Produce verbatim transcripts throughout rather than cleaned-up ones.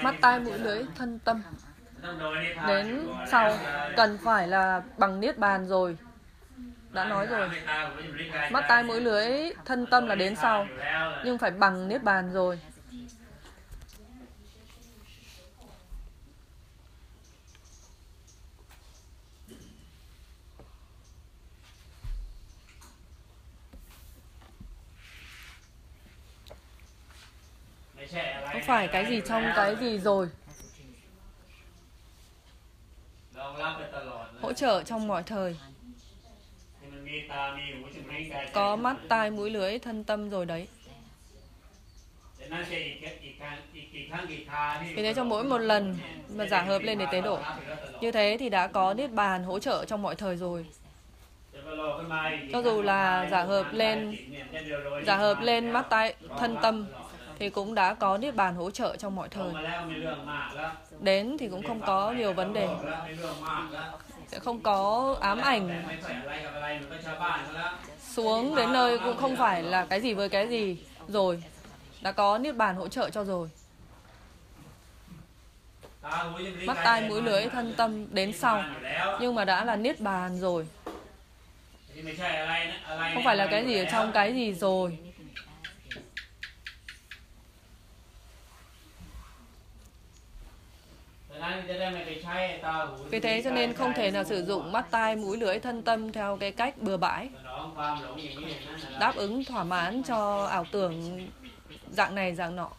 Mắt tai mũi lưỡi thân tâm đến sau cần phải là bằng niết bàn rồi. Đã nói rồi, mắt tai mũi lưỡi thân tâm là đến sau, nhưng phải bằng niết bàn rồi. Không phải cái gì trong cái gì rồi. Hỗ trợ trong mọi thời. Có mắt tai mũi lưỡi thân tâm rồi đấy. Vì thế trong mỗi một lần mà giả hợp lên để tế độ, như thế thì đã có niết bàn hỗ trợ trong mọi thời rồi. Cho dù là giả hợp lên giả hợp lên mắt tai thân tâm thì cũng đã có niết bàn hỗ trợ trong mọi thời. Đến thì cũng không có nhiều vấn đề, sẽ không có ám ảnh. Xuống đến nơi cũng không phải là cái gì với cái gì rồi, đã có niết bàn hỗ trợ cho rồi. Mắt tai mũi lưỡi thân tâm đến sau, nhưng mà đã là niết bàn rồi. Không phải là cái gì ở trong cái gì rồi. Vì thế cho nên không thể nào sử dụng mắt tai mũi lưỡi thân tâm theo cái cách bừa bãi, đáp ứng thỏa mãn cho ảo tưởng dạng này dạng nọ.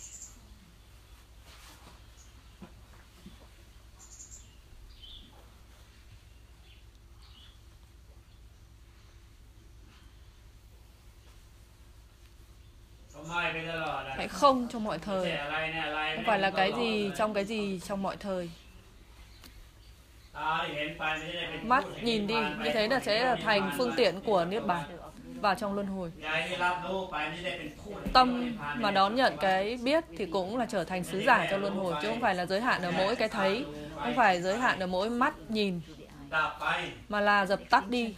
Hãy không trong mọi thời. Không phải là cái gì trong cái gì trong mọi thời. Mắt nhìn đi, như thế là sẽ là thành phương tiện của niết bàn vào trong luân hồi. Tâm mà đón nhận cái biết thì cũng là trở thành sứ giả cho luân hồi, chứ không phải là giới hạn ở mỗi cái thấy, không phải giới hạn ở mỗi mắt nhìn, mà là dập tắt đi.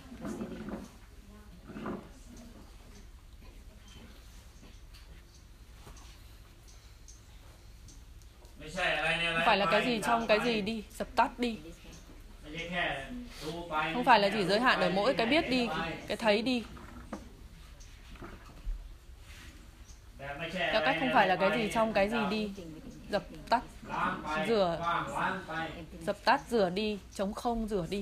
Không phải là cái gì trong cái gì đi, dập tắt đi. Không phải là chỉ giới hạn ở mỗi cái biết đi, cái thấy đi. Theo cách không phải là cái gì trong cái gì đi, dập tắt, rửa, dập tắt, rửa đi, trống không rửa đi.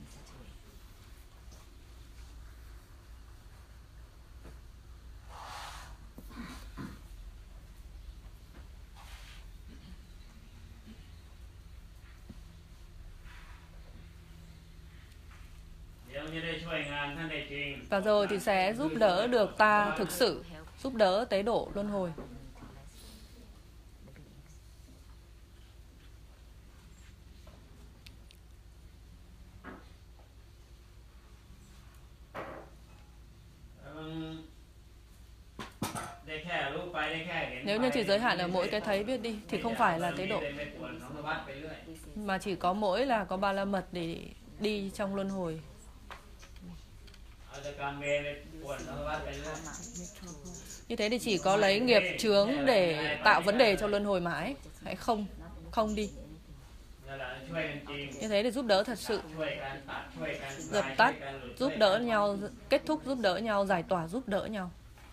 Và rồi thì sẽ giúp đỡ được ta thực sự, giúp đỡ tế độ luân hồi. Nếu như chỉ giới hạn ở mỗi cái thấy biết đi thì không phải là tế độ, mà chỉ có mỗi là có ba la mật để đi trong luân hồi. Như thế thì chỉ có lấy nghiệp chướng để tạo vấn đề cho luân hồi mãi. Hãy không, không đi. Như thế để giúp đỡ thật sự, dập tắt, giúp đỡ nhau, kết thúc giúp đỡ nhau, giải tỏa giúp đỡ nhau.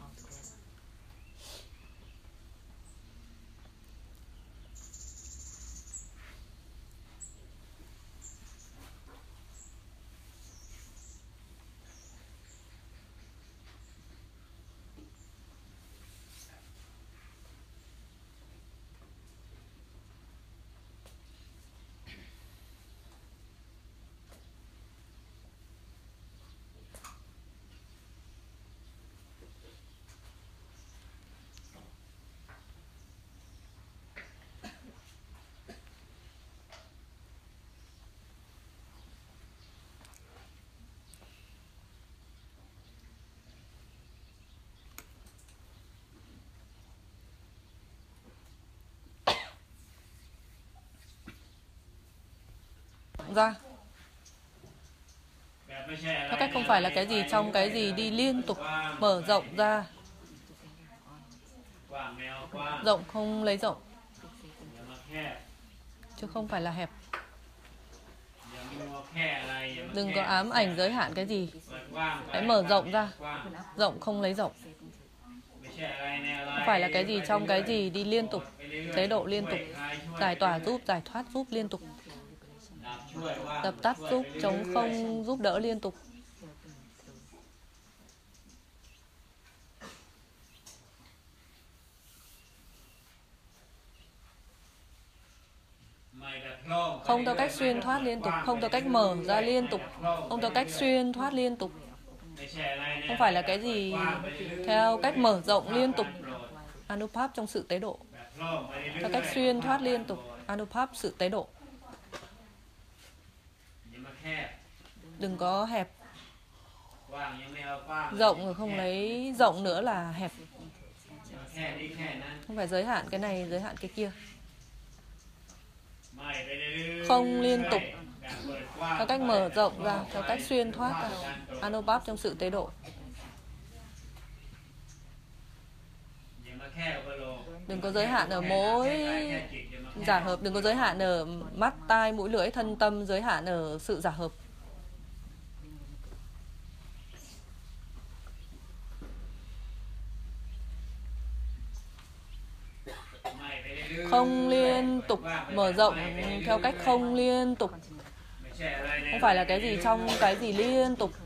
Ra. Theo cách không phải là cái gì trong cái gì đi liên tục mở rộng ra. Rộng không lấy rộng. chứ không phải là hẹp. Đừng có ám ảnh giới hạn cái gì. Hãy mở rộng ra. Rộng không lấy rộng. Không phải là cái gì trong cái gì, đi liên tục. Tế độ liên tục. Giải tỏa giúp, giải thoát giúp liên tục. Dập tắt giúp, chống không giúp đỡ liên tục. Không theo cách xuyên thoát liên tục, không theo cách mở ra liên tục, không theo cách xuyên thoát liên tục. Không phải là cái gì theo cách mở rộng liên tục. Anupap trong sự tế độ. Theo cách xuyên thoát liên tục. Anupap sự tế độ. Đừng có hẹp. Rộng rồi không lấy rộng nữa là hẹp. Không phải giới hạn cái này, giới hạn cái kia. Không liên tục. Theo cách mở rộng ra, theo cách xuyên thoát ra. Anupap trong sự tế độ. Đừng có giới hạn ở mỗi giả hợp. Đừng có giới hạn ở mắt, tai, mũi, lưỡi, thân, tâm. Giới hạn ở sự giả hợp. Không liên tục. Mở rộng theo cách không liên tục. Không phải là cái gì trong cái gì liên tục.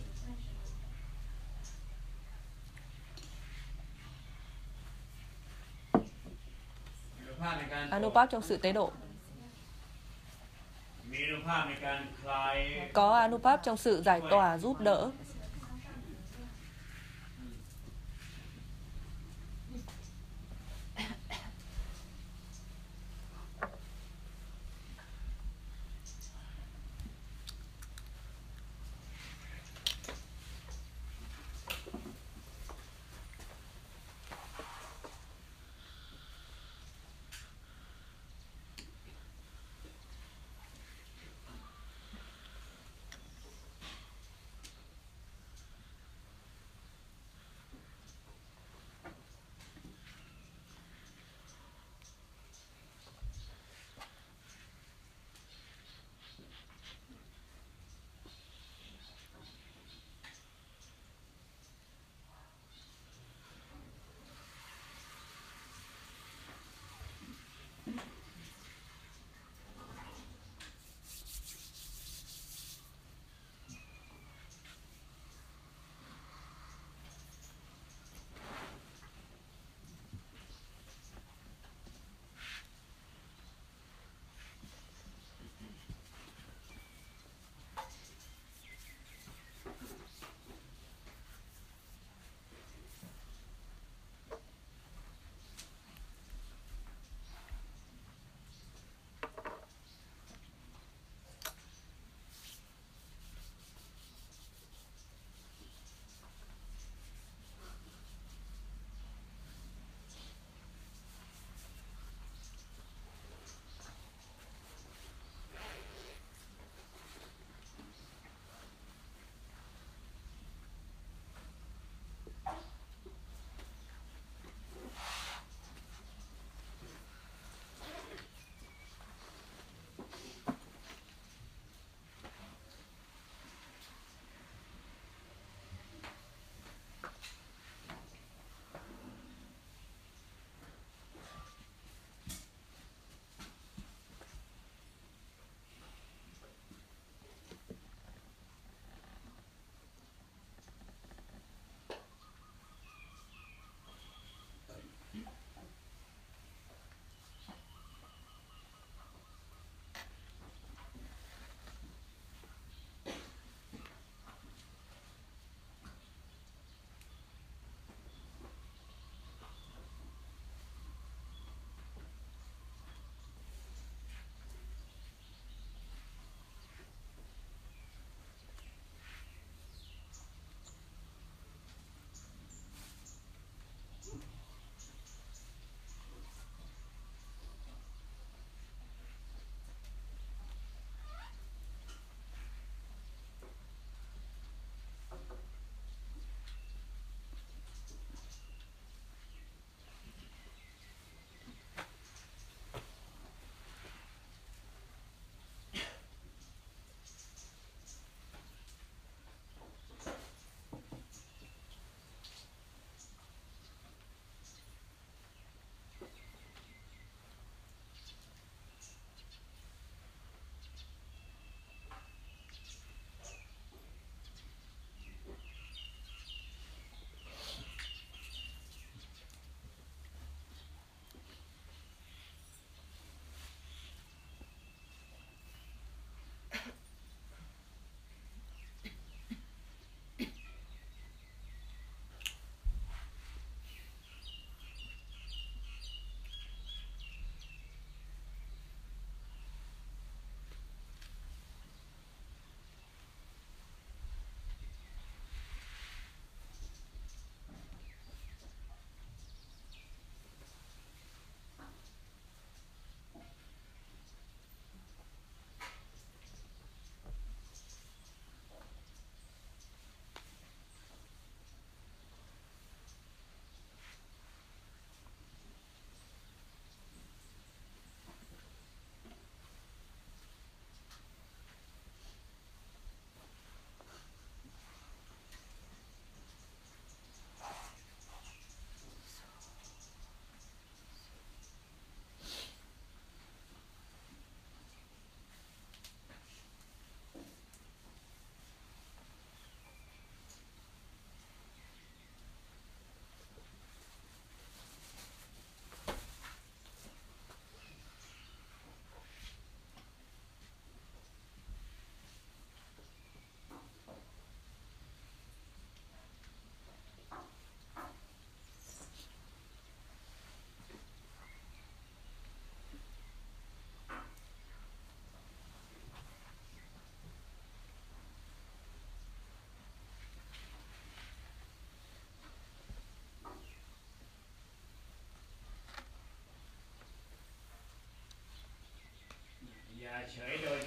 Anupap trong sự tế độ. Có Anupap trong sự giải tỏa giúp đỡ.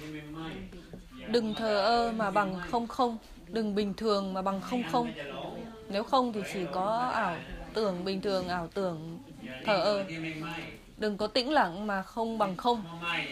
Đừng thờ ơ mà bằng không không. Đừng bình thường mà bằng không không. Nếu không thì chỉ có ảo tưởng bình thường, ảo tưởng thờ ơ. Đừng có tĩnh lặng mà không bằng không.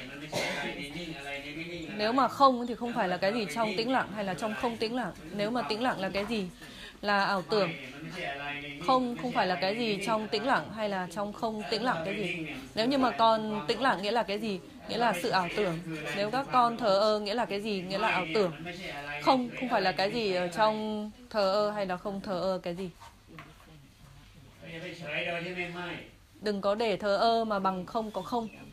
Nếu mà không thì không phải là cái gì trong tĩnh lặng hay là trong không tĩnh lặng. Nếu mà tĩnh lặng là cái gì? Là ảo tưởng. Không không phải là cái gì trong tĩnh lặng hay là trong không tĩnh lặng cái gì. Nếu như mà con tĩnh lặng nghĩa là cái gì? Nghĩa là sự ảo tưởng. Nếu các con thờ ơ nghĩa là cái gì? Nghĩa là ảo tưởng. Không không phải là cái gì ở trong thờ ơ hay là không thờ ơ cái gì. Đừng có để thờ ơ mà bằng không có không.